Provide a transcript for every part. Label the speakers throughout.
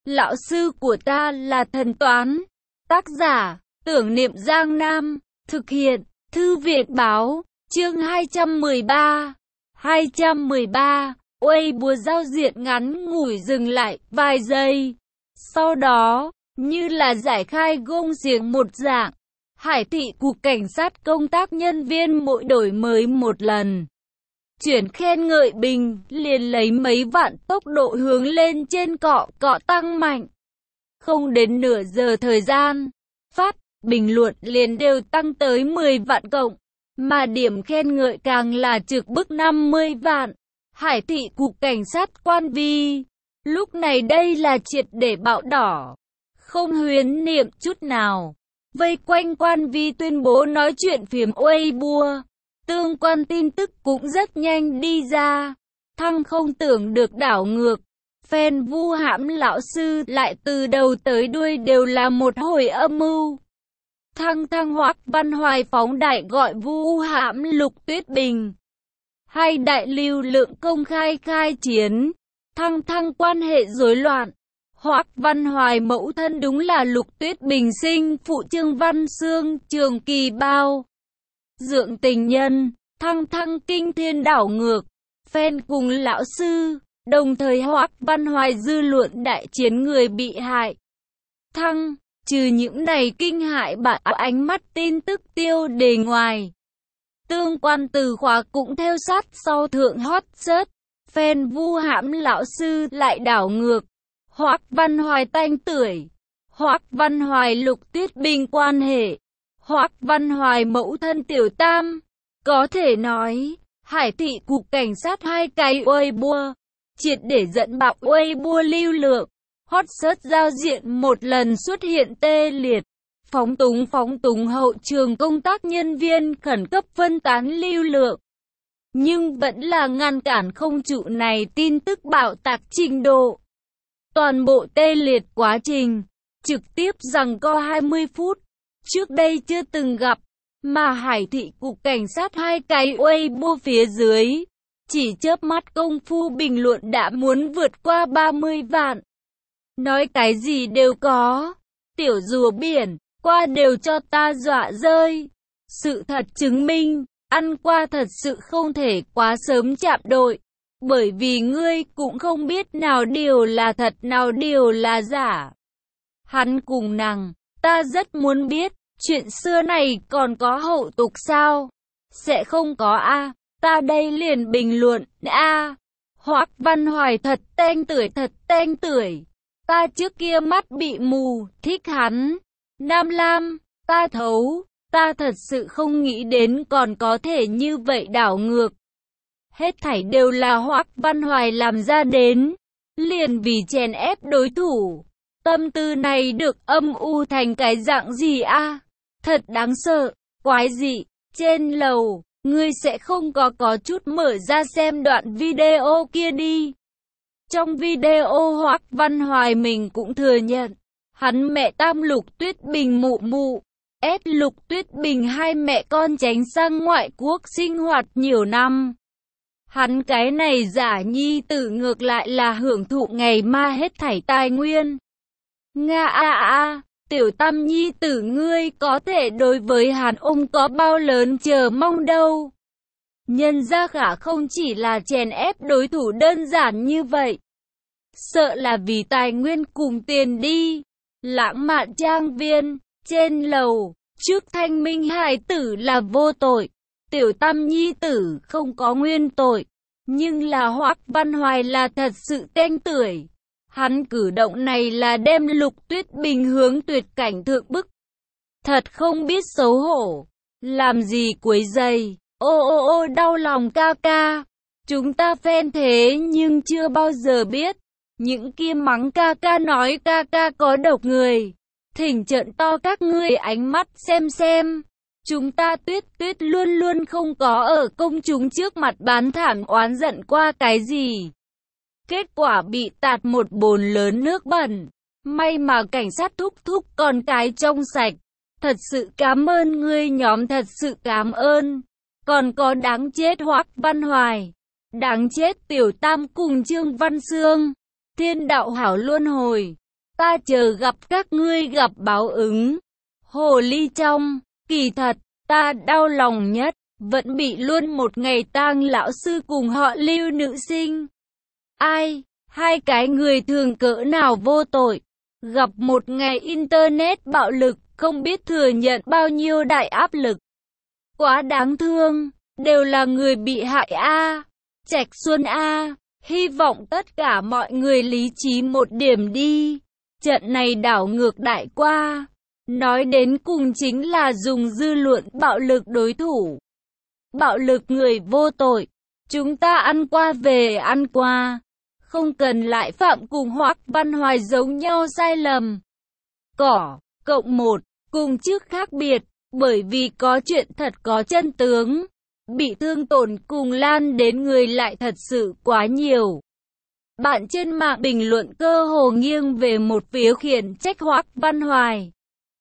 Speaker 1: Lão sư của ta là thần toán. Tác giả, Tưởng Niệm Giang Nam. Thực hiện, Thư viện báo. Chương 213. 213. Weibo giao diện ngắn ngủi dừng lại vài giây. Sau đó, như là giải khai gông xiềng một dạng, Hải thị cục cảnh sát công tác nhân viên mỗi đổi mới một lần. Chuyển khen ngợi bình, liền lấy mấy vạn tốc độ hướng lên trên cọ tăng mạnh. Không đến nửa giờ thời gian, phát, bình luận liền đều tăng tới 10 vạn cộng, mà điểm khen ngợi càng là trực bức 50 vạn. Hải thị cục cảnh sát quan vi, lúc này đây là triệt để bạo đỏ, không huyễn niệm chút nào. Vây quanh quan vi tuyên bố nói chuyện phiếm Weibo. Tương quan tin tức cũng rất nhanh đi ra. Thăng không tưởng được đảo ngược. Fan vu hãm lão sư lại từ đầu tới đuôi đều là một hồi âm mưu. Thăng Hoắc Văn Hoài phóng đại gọi vu hãm Lục Tuyết Bình. Hai đại lưu lượng công khai khai chiến. Thăng quan hệ rối loạn. Hoắc Văn Hoài mẫu thân đúng là Lục Tuyết Bình sinh phụ Trương Văn Xương, Trường Kỳ Bao. Dượng tình nhân, thăng kinh thiên đảo ngược, fan cùng lão sư, đồng thời Hoắc Văn Hoài dư luận đại chiến người bị hại. Trừ những này kinh hại bạn ánh mắt tin tức tiêu đề ngoài. Tương quan từ khóa cũng theo sát sau thượng hot search, fan vu hãm lão sư lại đảo ngược. Hoắc Văn Hoài tanh tưởi, Hoắc Văn Hoài Lục Tuyết Bình quan hệ, Hoắc Văn Hoài mẫu thân Tiểu Tam. Có thể nói, Hải thị cục cảnh sát hai cái Weibo, triệt để dẫn bạo Weibo lưu lượng, hot search giao diện một lần xuất hiện tê liệt, phóng túng hậu trường công tác nhân viên khẩn cấp phân tán lưu lượng. Nhưng vẫn là ngăn cản không trụ này tin tức bạo tạc trình độ. Toàn bộ tê liệt quá trình, trực tiếp giằng co 20 phút, trước đây chưa từng gặp, mà Hải thị cục cảnh sát hai cái Weibo phía dưới, chỉ chớp mắt công phu bình luận đã muốn vượt qua 30 vạn. Nói cái gì đều có, tiểu rùa biển, qua đều cho ta dọa rơi. Sự thật chứng minh, ăn qua thật sự không thể quá sớm chạm đội. Bởi vì ngươi cũng không biết nào điều là thật nào điều là giả. Hắn cùng nàng, ta rất muốn biết, chuyện xưa này còn có hậu tục sao? Sẽ không có a, ta đây liền bình luận, a. Hoắc Văn Hoài thật tanh tưởi. Ta trước kia mắt bị mù, thích hắn. Nam Lam, ta thấu, ta thật sự không nghĩ đến còn có thể như vậy đảo ngược. Hết thảy đều là Hoắc Văn Hoài làm ra đến, liền vì chèn ép đối thủ. Tâm tư này được âm u thành cái dạng gì a? Thật đáng sợ, quái dị. Trên lầu, ngươi sẽ không có chút mở ra xem đoạn video kia đi. Trong video Hoắc Văn Hoài mình cũng thừa nhận, hắn mẹ Tam Lục Tuyết Bình mụ, Lục Tuyết Bình hai mẹ con tránh sang ngoại quốc sinh hoạt nhiều năm. Hắn cái này giả nhi tử ngược lại là hưởng thụ ngày ma hết thảy tài nguyên. Nga tiểu Tam nhi tử ngươi có thể đối với hắn ông có bao lớn chờ mong đâu. Nhân ra khả không chỉ là chèn ép đối thủ đơn giản như vậy. Sợ là vì tài nguyên cùng tiền đi. Lãng mạn trang viên, trên lầu, trước thanh minh hải tử là vô tội. Tiểu Tam nhi tử không có nguyên tội, nhưng là Hoắc Văn Hoài là thật sự tanh tưởi. Hắn cử động này là đem Lục Tuyết Bình hướng tuyệt cảnh thượng bức. Thật không biết xấu hổ, làm gì quấy rầy. Ô đau lòng ca ca. Chúng ta fan thế nhưng chưa bao giờ biết, những kia mắng ca ca nói ca ca có độc người. Thỉnh trợn to các ngươi ánh mắt xem. Chúng ta tuyết luôn luôn không có ở công chúng trước mặt bán thảm oán giận qua cái gì. Kết quả bị tạt một bồn lớn nước bẩn. May mà cảnh sát thúc con cái trong sạch. Thật sự cảm ơn ngươi nhóm, thật sự cảm ơn. Còn có đáng chết Hoắc Văn Hoài, đáng chết Tiểu Tam cùng Trương Văn Xương. Thiên đạo hảo luân hồi. ta chờ gặp các ngươi gặp báo ứng. Hồ ly trong, kỳ thật, ta đau lòng nhất, vẫn bị luôn một ngày tang lão sư cùng họ Lưu nữ sinh. Ai, hai cái người thường cỡ nào vô tội, gặp một ngày internet bạo lực, không biết thừa nhận bao nhiêu đại áp lực. Quá đáng thương, đều là người bị hại a. Trạch Xuân a, hy vọng tất cả mọi người lý trí một điểm đi. Trận này đảo ngược đại qua, nói đến cùng chính là dùng dư luận bạo lực đối thủ. Bạo lực người vô tội, chúng ta ăn qua về ăn qua, không cần lại phạm cùng Hoắc Văn Hoài giống nhau sai lầm. Cỏ, cộng một, cùng trước khác biệt, bởi vì có chuyện thật có chân tướng, bị thương tổn cùng lan đến người lại thật sự quá nhiều. Bạn trên mạng bình luận cơ hồ nghiêng về một phía khiển trách Hoắc Văn Hoài.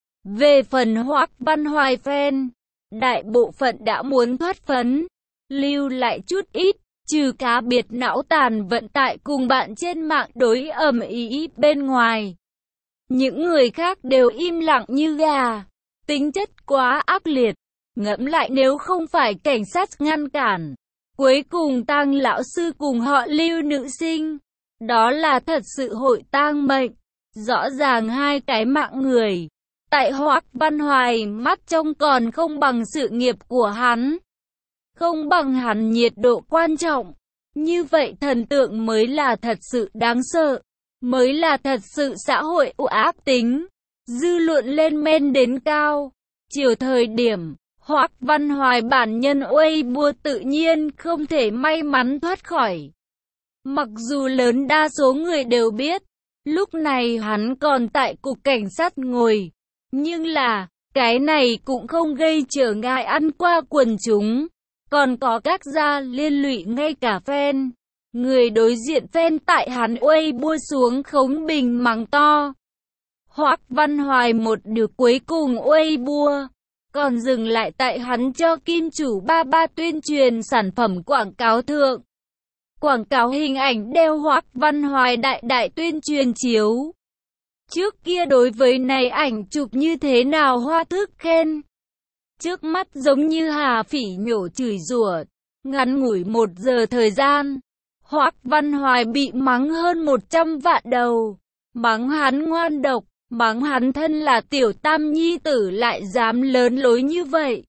Speaker 1: Về phần Hoắc Văn Hoài fan, đại bộ phận đã muốn thoát phấn, lưu lại chút ít, trừ cá biệt não tàn vận tải cùng bạn trên mạng đối ầm ĩ bên ngoài. Những người khác đều im lặng như gà, tính chất quá ác liệt, ngẫm lại nếu không phải cảnh sát ngăn cản, cuối cùng tang lão sư cùng họ Lưu nữ sinh, đó là thật sự hội tang mệnh. Rõ ràng hai cái mạng người, tại Hoắc Văn Hoài mắt trông còn không bằng sự nghiệp của hắn, không bằng hắn nhiệt độ quan trọng. Như vậy thần tượng mới là thật sự đáng sợ, mới là thật sự xã hội ác tính, dư luận lên men đến cao. Chiều thời điểm, Hoắc Văn Hoài bản nhân Weibo tự nhiên không thể may mắn thoát khỏi. Mặc dù lớn đa số người đều biết, lúc này hắn còn tại cục cảnh sát ngồi, nhưng là, cái này cũng không gây trở ngại ăn qua quần chúng. Còn có các gia liên lụy ngay cả fan. Người đối diện fan tại hắn Weibo xuống khống bình mắng to. Hoắc Văn Hoài một điều cuối cùng Weibo, còn dừng lại tại hắn cho kim chủ ba tuyên truyền sản phẩm quảng cáo thượng. Quảng cáo hình ảnh đeo Hoắc Văn Hoài đại tuyên truyền chiếu. Trước kia đối với này ảnh chụp như thế nào hoa thức khen. Trước mắt giống như hà phỉ nhổ chửi rủa. Ngắn ngủi 1 giờ thời gian, Hoắc Văn Hoài bị mắng hơn 100 vạn đầu. Mắng hắn ngoan độc, mắng hắn thân là tiểu tam nhi tử lại dám lớn lối như vậy.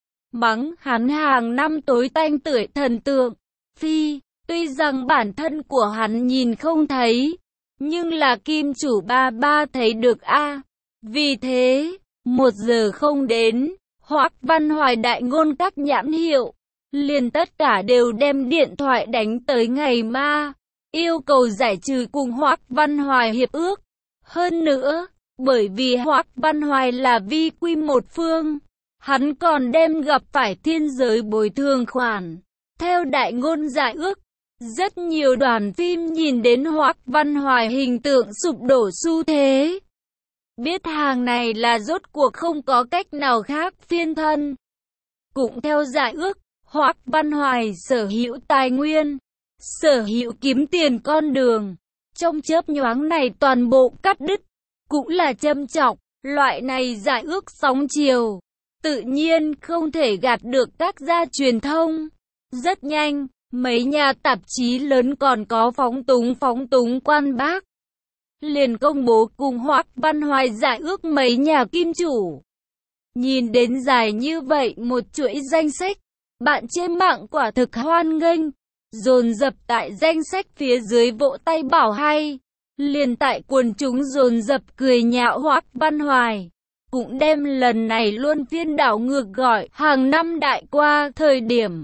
Speaker 1: Mắng hắn hàng năm tối tanh tưởi thần tượng. Phi, tuy rằng bản thân của hắn nhìn không thấy, nhưng là kim chủ ba thấy được a. Vì thế, 1 giờ không đến, Hoắc Văn Hoài đại ngôn các nhãn hiệu, liền tất cả đều đem điện thoại đánh tới ngày ma, yêu cầu giải trừ cùng Hoắc Văn Hoài hiệp ước. Hơn nữa, bởi vì Hoắc Văn Hoài là vi quy một phương, hắn còn đem gặp phải thiên giới bồi thường khoản. Theo đại ngôn giải ước, rất nhiều đoàn phim nhìn đến Hoắc Văn Hoài hình tượng sụp đổ xu thế. Biết hàng này là rốt cuộc không có cách nào khác phiên thân. Cũng theo giải ước, Hoắc Văn Hoài sở hữu tài nguyên, sở hữu kiếm tiền con đường. Trong chớp nhoáng này toàn bộ cắt đứt, cũng là châm chọc, loại này giải ước sóng chiều. Tự nhiên không thể gạt được các gia truyền thông. Rất nhanh, mấy nhà tạp chí lớn còn có phóng túng quan bác liền công bố cùng Hoắc Văn Hoài giải ước mấy nhà kim chủ. Nhìn đến dài như vậy một chuỗi danh sách, bạn trên mạng quả thực hoan nghênh, dồn dập tại danh sách phía dưới vỗ tay bảo hay, liền tại quần chúng dồn dập cười nhạo Hoắc Văn Hoài. Cũng đem lần này luôn phiên đảo ngược gọi hàng năm đại qua thời điểm.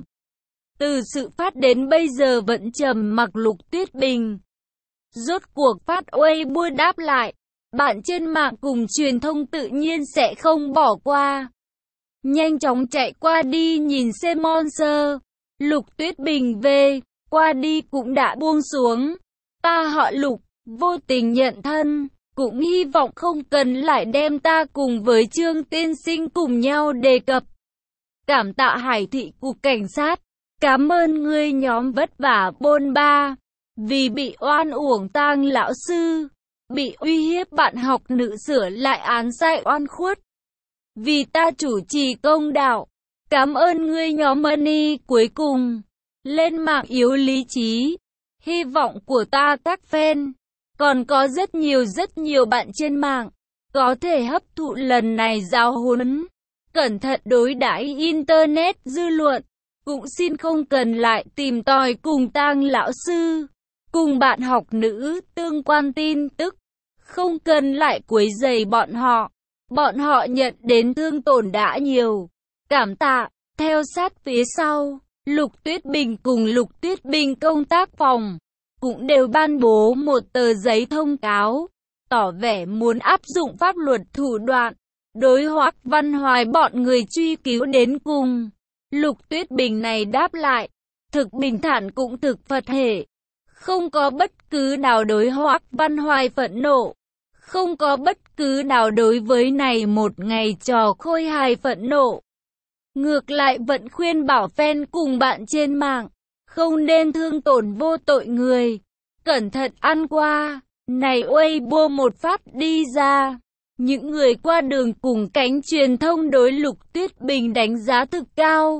Speaker 1: Từ sự phát đến bây giờ vẫn trầm mặc Lục Tuyết Bình. Rốt cuộc phát Weibo đáp lại, bạn trên mạng cùng truyền thông tự nhiên sẽ không bỏ qua. Nhanh chóng chạy qua đi nhìn xem monster. Lục Tuyết Bình về, qua đi cũng đã buông xuống. Ta họ Lục, vô tình nhận thân, cũng hy vọng không cần lại đem ta cùng với Trương tiên sinh cùng nhau đề cập. Cảm tạ Hải thị cục cảnh sát, cảm ơn ngươi nhóm vất vả bôn ba, vì bị oan uổng tang lão sư. bị uy hiếp bạn học nữ sửa lại án sai oan khuất. Vì ta chủ trì công đạo. Cảm ơn ngươi nhóm Money cuối cùng. Lên mạng yếu lý trí. Hy vọng của ta các fan. Còn có rất nhiều bạn trên mạng. Có thể hấp thụ lần này giáo huấn. Cẩn thận đối đãi Internet dư luận. Cũng xin không cần lại tìm tòi cùng Tang lão sư. Cùng bạn học nữ tương quan tin tức. Không cần lại quấy rầy bọn họ. Bọn họ nhận đến thương tổn đã nhiều. Cảm tạ. Theo sát phía sau, Lục Tuyết Bình cùng Lục Tuyết Bình công tác phòng cũng đều ban bố một tờ giấy thông cáo, tỏ vẻ muốn áp dụng pháp luật thủ đoạn, đối Hoắc Văn Hoài bọn người truy cứu đến cùng. Lục Tuyết Bình này đáp lại, thực bình thản cũng thực Phật hệ, không có bất cứ nào đối Hoắc Văn Hoài phẫn nộ, không có bất cứ nào đối với này một ngày trò khôi hài phẫn nộ. Ngược lại vẫn khuyên bảo fan cùng bạn trên mạng, không nên thương tổn vô tội người, cẩn thận ăn qua. Này Weibo một phát đi ra, những người qua đường cùng cánh truyền thông đối Lục Tuyết Bình đánh giá thực cao.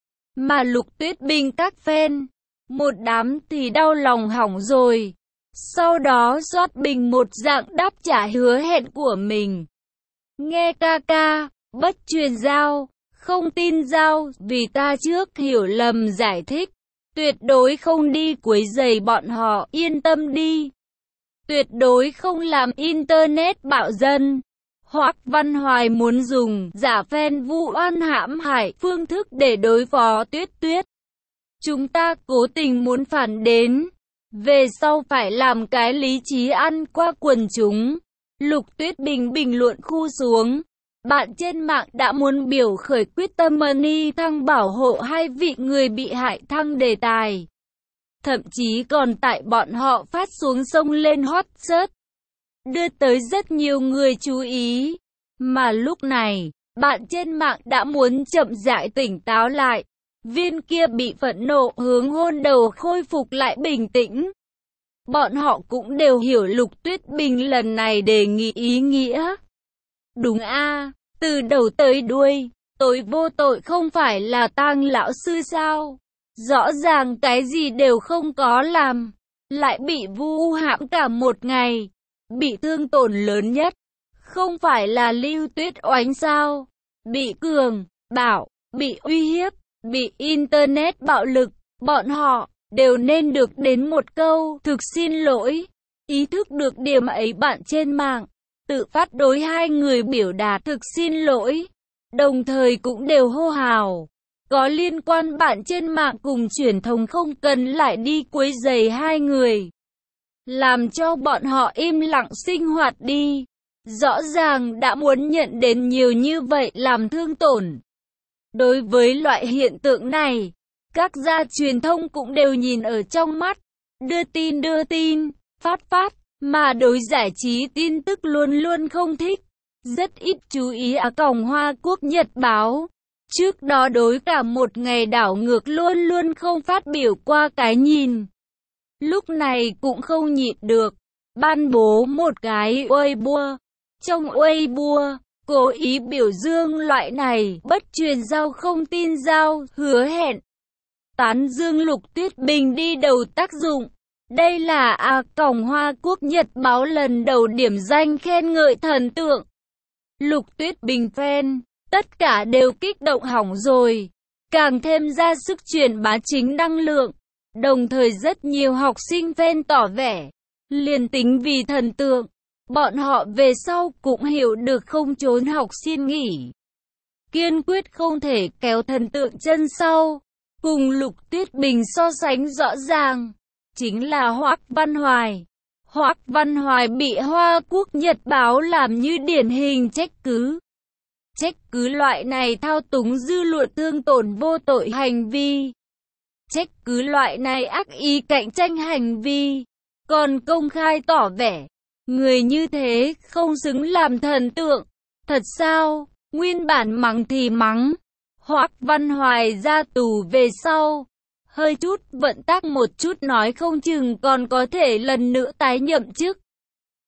Speaker 1: Mà Lục Tuyết Bình các fan, một đám thì đau lòng hỏng rồi. Sau đó soát bình một dạng đáp trả hứa hẹn của mình. Nghe ca ca, bất truyền giao. Không tin giao, vì ta trước hiểu lầm giải thích. Tuyệt đối không đi quấy rầy bọn họ, yên tâm đi. Tuyệt đối không làm Internet bạo dân. Hoắc Văn Hoài muốn dùng giả fan vu oan hãm hại phương thức để đối phó Tuyết Tuyết. Chúng ta cố tình muốn phản đến. Về sau phải làm cái lý trí ăn qua quần chúng. Lục Tuyết Bình bình luận khu xuống. Bạn trên mạng đã muốn biểu khởi quyết tâm Money Thăng bảo hộ hai vị người bị hại thăng đề tài. Thậm chí còn tại bọn họ phát xuống sông lên hot search, đưa tới rất nhiều người chú ý. Mà lúc này, bạn trên mạng đã muốn chậm rãi tỉnh táo lại. Viên kia bị phẫn nộ hướng hôn đầu khôi phục lại bình tĩnh. Bọn họ cũng đều hiểu Lục Tuyết Bình lần này đề nghị ý nghĩa. Đúng a, từ đầu tới đuôi, tôi vô tội không phải là Tang lão sư sao? Rõ ràng cái gì đều không có làm, lại bị vu hãm cả một ngày, bị thương tổn lớn nhất, không phải là Lưu Tuyết Oánh sao? Bị Cường, Bảo, bị uy hiếp, bị Internet bạo lực, bọn họ đều nên được đến một câu thực xin lỗi. Ý thức được điểm ấy bạn trên mạng tự phát đối hai người biểu đạt thực xin lỗi, đồng thời cũng đều hô hào. Có liên quan bạn trên mạng cùng truyền thông không cần lại đi quấy rầy hai người. Làm cho bọn họ im lặng sinh hoạt đi. Rõ ràng đã muốn nhận đến nhiều như vậy làm thương tổn. Đối với loại hiện tượng này, các gia truyền thông cũng đều nhìn ở trong mắt. Đưa tin, phát. Mà đối giải trí tin tức luôn luôn không thích, rất ít chú ý cổng Hoa Quốc Nhật báo. Trước đó đối cả một ngày đảo ngược luôn luôn không phát biểu qua cái nhìn. Lúc này cũng không nhịn được, ban bố một cái Weibo. Trong Weibo, cố ý biểu dương loại này, bất truyền giao không tin giao, hứa hẹn. Tán dương Lục Tuyết Bình đi đầu tác dụng. Đây là cổng Hoa Quốc Nhật báo lần đầu điểm danh khen ngợi thần tượng. Lục Tuyết Bình fan, tất cả đều kích động hỏng rồi. Càng thêm ra sức truyền bá chính năng lượng. Đồng thời rất nhiều học sinh fan tỏ vẻ, liền tính vì thần tượng, bọn họ về sau cũng hiểu được không trốn học xin nghỉ. Kiên quyết không thể kéo thần tượng chân sau. Cùng Lục Tuyết Bình so sánh rõ ràng chính là Hoắc Văn Hoài. Hoắc Văn Hoài bị Hoa Quốc Nhật báo làm như điển hình trách cứ. Trách cứ loại này thao túng dư luận thương tổn vô tội hành vi. Trách cứ loại này ác ý cạnh tranh hành vi. Còn công khai tỏ vẻ, người như thế không xứng làm thần tượng. Thật sao? Nguyên bản mắng thì mắng. Hoắc Văn Hoài ra tù về sau, hơi chút vận tác một chút nói không chừng còn có thể lần nữa tái nhậm chức.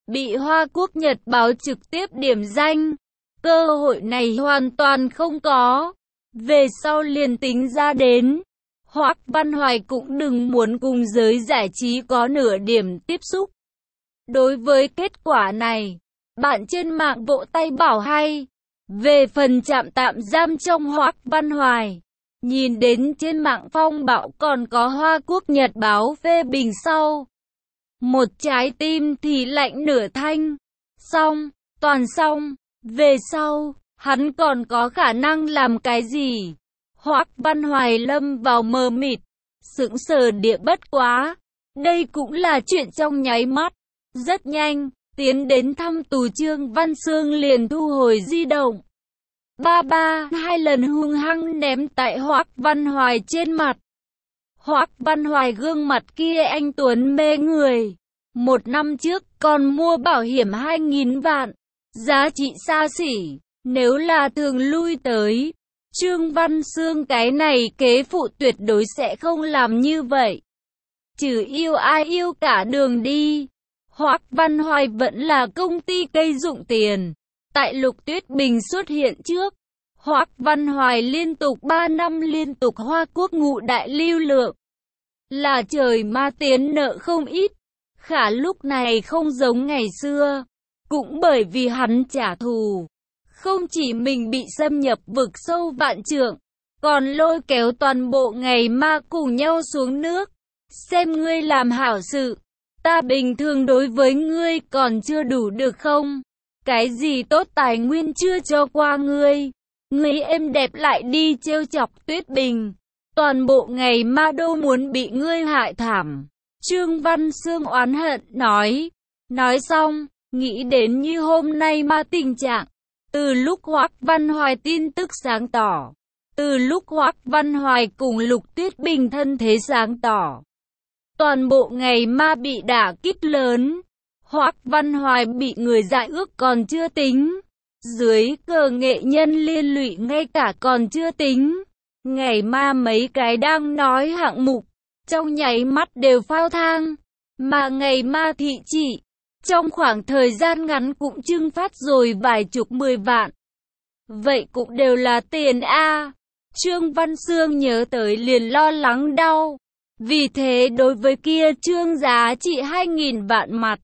Speaker 1: bị Hoa Quốc Nhật Báo trực tiếp điểm danh. Cơ hội này hoàn toàn không có. Về sau liền tính ra đến, Hoác Văn Hoài cũng đừng muốn cùng giới giải trí có nửa điểm tiếp xúc. Đối với kết quả này, bạn trên mạng vỗ tay bảo hay. Về phần trạm tạm giam trong Hoác Văn Hoài, nhìn đến trên mạng phong bạo còn có Hoa Quốc Nhật Báo phê bình sau. Một trái tim thì lạnh nửa thanh. Xong, toàn xong. Về sau, hắn còn có khả năng làm cái gì? Hoác Văn Hoài lâm vào mờ mịt, sững sờ địa bất quá. Đây cũng là chuyện trong nháy mắt. Rất nhanh, tiến đến thăm tù Trương Văn Sương liền thu hồi di động. Hai lần hung hăng ném tại Hoác Văn Hoài trên mặt. Hoác Văn Hoài gương mặt kia anh tuấn mê người. 1 năm trước còn mua bảo hiểm 2.000 vạn. Giá trị xa xỉ. Nếu là thường lui tới, Trương Văn Sương cái này kế phụ tuyệt đối sẽ không làm như vậy. Trừ yêu ai yêu cả đường đi. Hoác Văn Hoài vẫn là công ty cây dụng tiền. Tại Lục Tuyết Bình xuất hiện trước, Hoác Văn Hoài liên tục 3 năm liên tục Hoa Quốc ngụ đại lưu lượng. Là trời ma tiến nợ không ít. Khả lúc này không giống ngày xưa. Cũng bởi vì hắn trả thù. Không chỉ mình bị xâm nhập vực sâu vạn trượng, còn lôi kéo toàn bộ ngày ma cùng nhau xuống nước. Xem ngươi làm hảo sự, ta bình thường đối với ngươi còn chưa đủ được không? Cái gì tốt tài nguyên chưa cho qua ngươi? Ngươi êm đẹp lại đi trêu chọc Tuyết Bình. Toàn bộ ngày ma đô muốn bị ngươi hại thảm. Trương Văn Sương oán hận nói. Nói xong, nghĩ đến như hôm nay ma tình trạng. Từ lúc Hoác Văn Hoài tin tức sáng tỏ. Từ lúc Hoác Văn Hoài cùng Lục Tuyết Bình thân thế sáng tỏ. Toàn bộ ngày ma bị đả kích lớn. Hoác Văn Hoài bị người dại ước còn chưa tính. Dưới cờ nghệ nhân liên lụy ngay cả còn chưa tính. Ngày ma mấy cái đang nói hạng mục, trong nháy mắt đều phao thang. Mà ngày ma thị trị, trong khoảng thời gian ngắn cũng trưng phát rồi vài chục 10 vạn. Vậy cũng đều là tiền a. Trương Văn Sương nhớ tới liền lo lắng đau. Vì thế đối với kia trương giá trị 2.000 vạn mặt,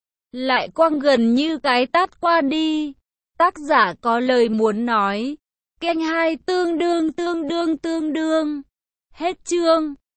Speaker 1: lại quăng gần như cái tát qua đi. Tác giả có lời muốn nói. Kênh 2 tương đương. Hết chương.